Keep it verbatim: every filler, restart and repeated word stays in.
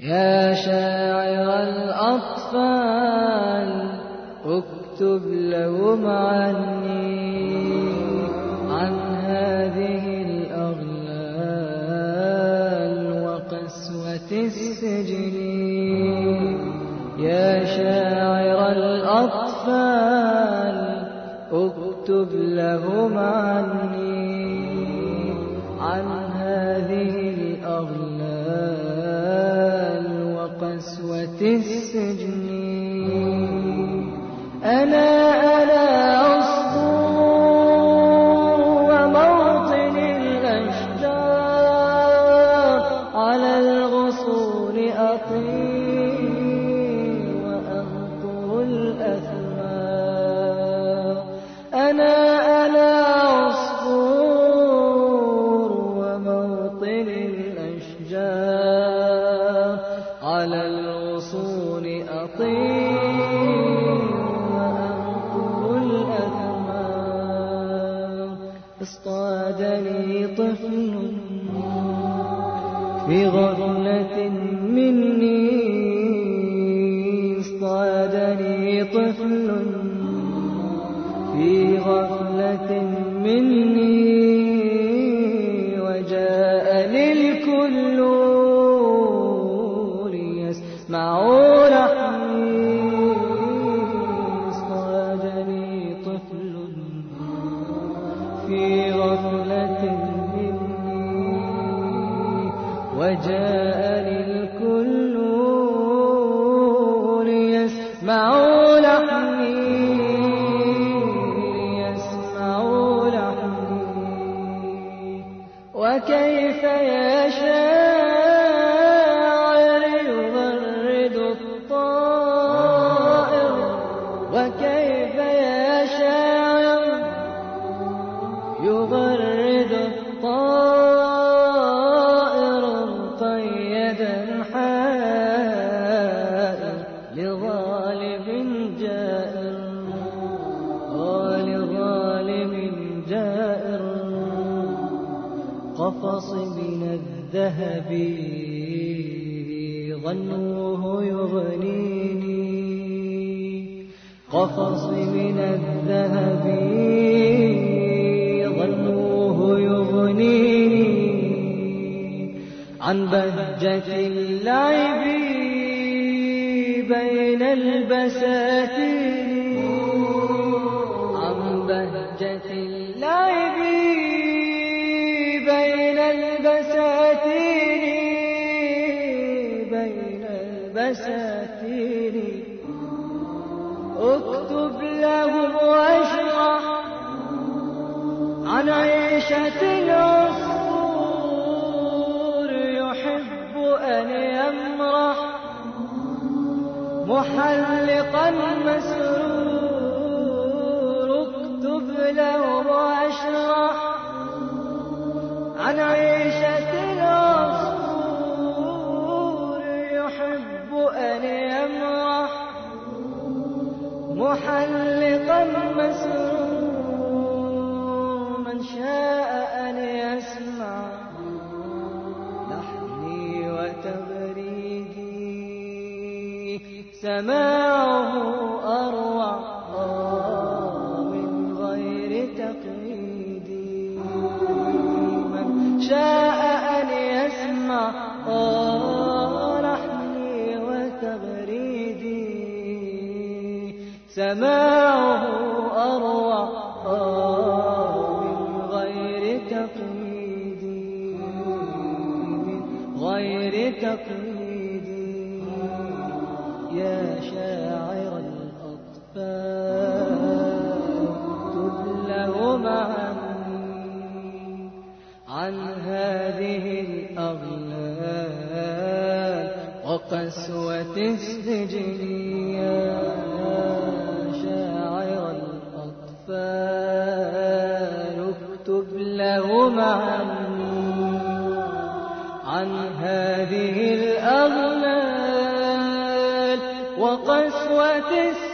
يا شاعر الأطفال اكتب لهم عني عن هذه الأغلال وقسوة السجن. يا شاعر الأطفال اكتب لهم عني عن هذه الأغلال وقسوة السجن. أنا أنا عصفور وموطن الأشجار على الغصون أطير وأنقر الأثمار. أنا أنا عصفور وموطن الأشجار على الغصون أطير اصطادني طفل في غفلة مني اصطادني طفل في غفلة مني وجاء للكل ليسمع لحني. اصطادني طفل في غفلة مني وجاءني الكل ليسمعوا لحني ليسمعوا لحني. وكيف يا شاعر يغرد الطائر وكيف يا شاعر يغرد الطائر مقيدا حائر لظالم جائر ولظالم جائر. قفص من الذهب ظنوه يغنيني قفص من الذهب ظنوه يغنيني عن بهجة اللعب بين البساتين عن بهجة اللعب بين البساتين بين البساتين. اكتب لهم واشرح عن عيشة العصفور يحب أن يمرح محلقا مسرور. اكتب له واشرح عن عيشة العصفور يحب أن يمرح محلقا مسرور. من شاء أن يسمع لحني وتبريدي سماعه أروع من غير تقييد. من شاء أن يسمع لحني وتبريدي سماعه أروع من غير تقييد من غير تقييد. يا شاعر الأطفال اكتب لهم عني عن هذه الأغلال وقسوة السجن. يا شاعر الأطفال اكتب لهم عني عن هذه الأغلال وقسوة السجن.